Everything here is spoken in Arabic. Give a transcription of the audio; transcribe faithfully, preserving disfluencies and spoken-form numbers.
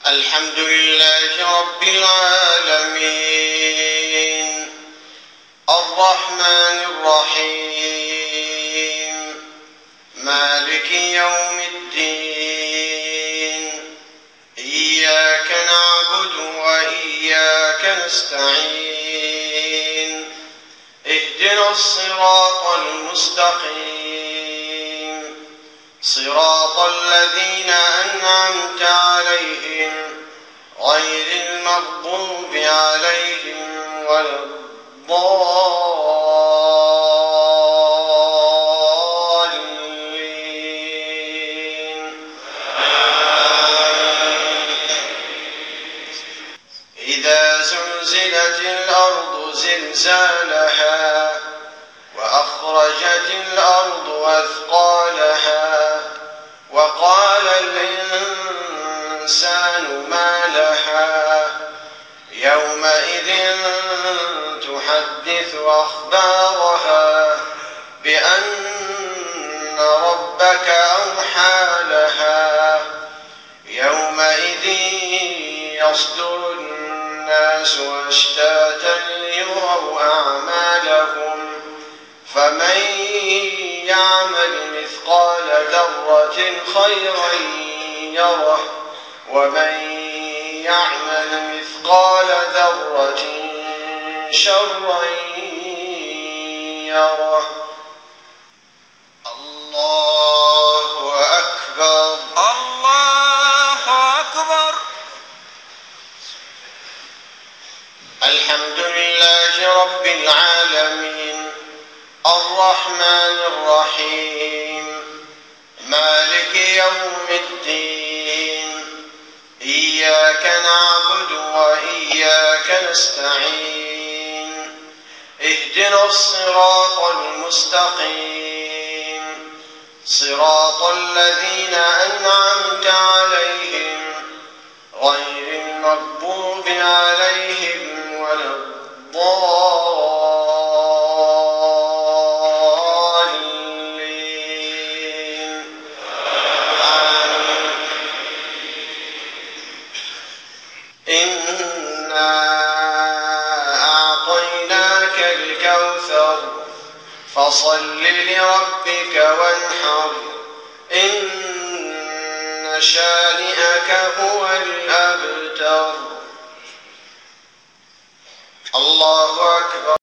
الحمد لله رب العالمين الرحمن الرحيم مالك يوم الدين إياك نعبد وإياك نستعين اهدنا الصراط المستقيم صراط الذين أنعمت عليهم غير المغضوب عليهم ولا الضالين. إذا زلزلت الأرض زلزالها وأخرجت الأرض أثقالها وقال الإنسان ما لها يومئذ تحدث أخبارها بأن ربك أوحى لها يومئذ يصدر الناس أشتاتا ليروا أعمالهم فمن يعمل مثقال ذرة خيرا يره ومن يعمل مثقال ذرة شرا يره. الله أكبر. الله أكبر. الحمد لله رب العالمين الرحمن الرحيم مالك يوم الدين إياك نعبد وإياك نستعين اهدنا الصراط المستقيم صراط الذين أنعمت عليهم غير المغضوب عليهم ولا الضالين. آمين. إنا أعطيناك الكوثر فصل لربك وانحر إن شانئك هو الأبتر. الله أكبر.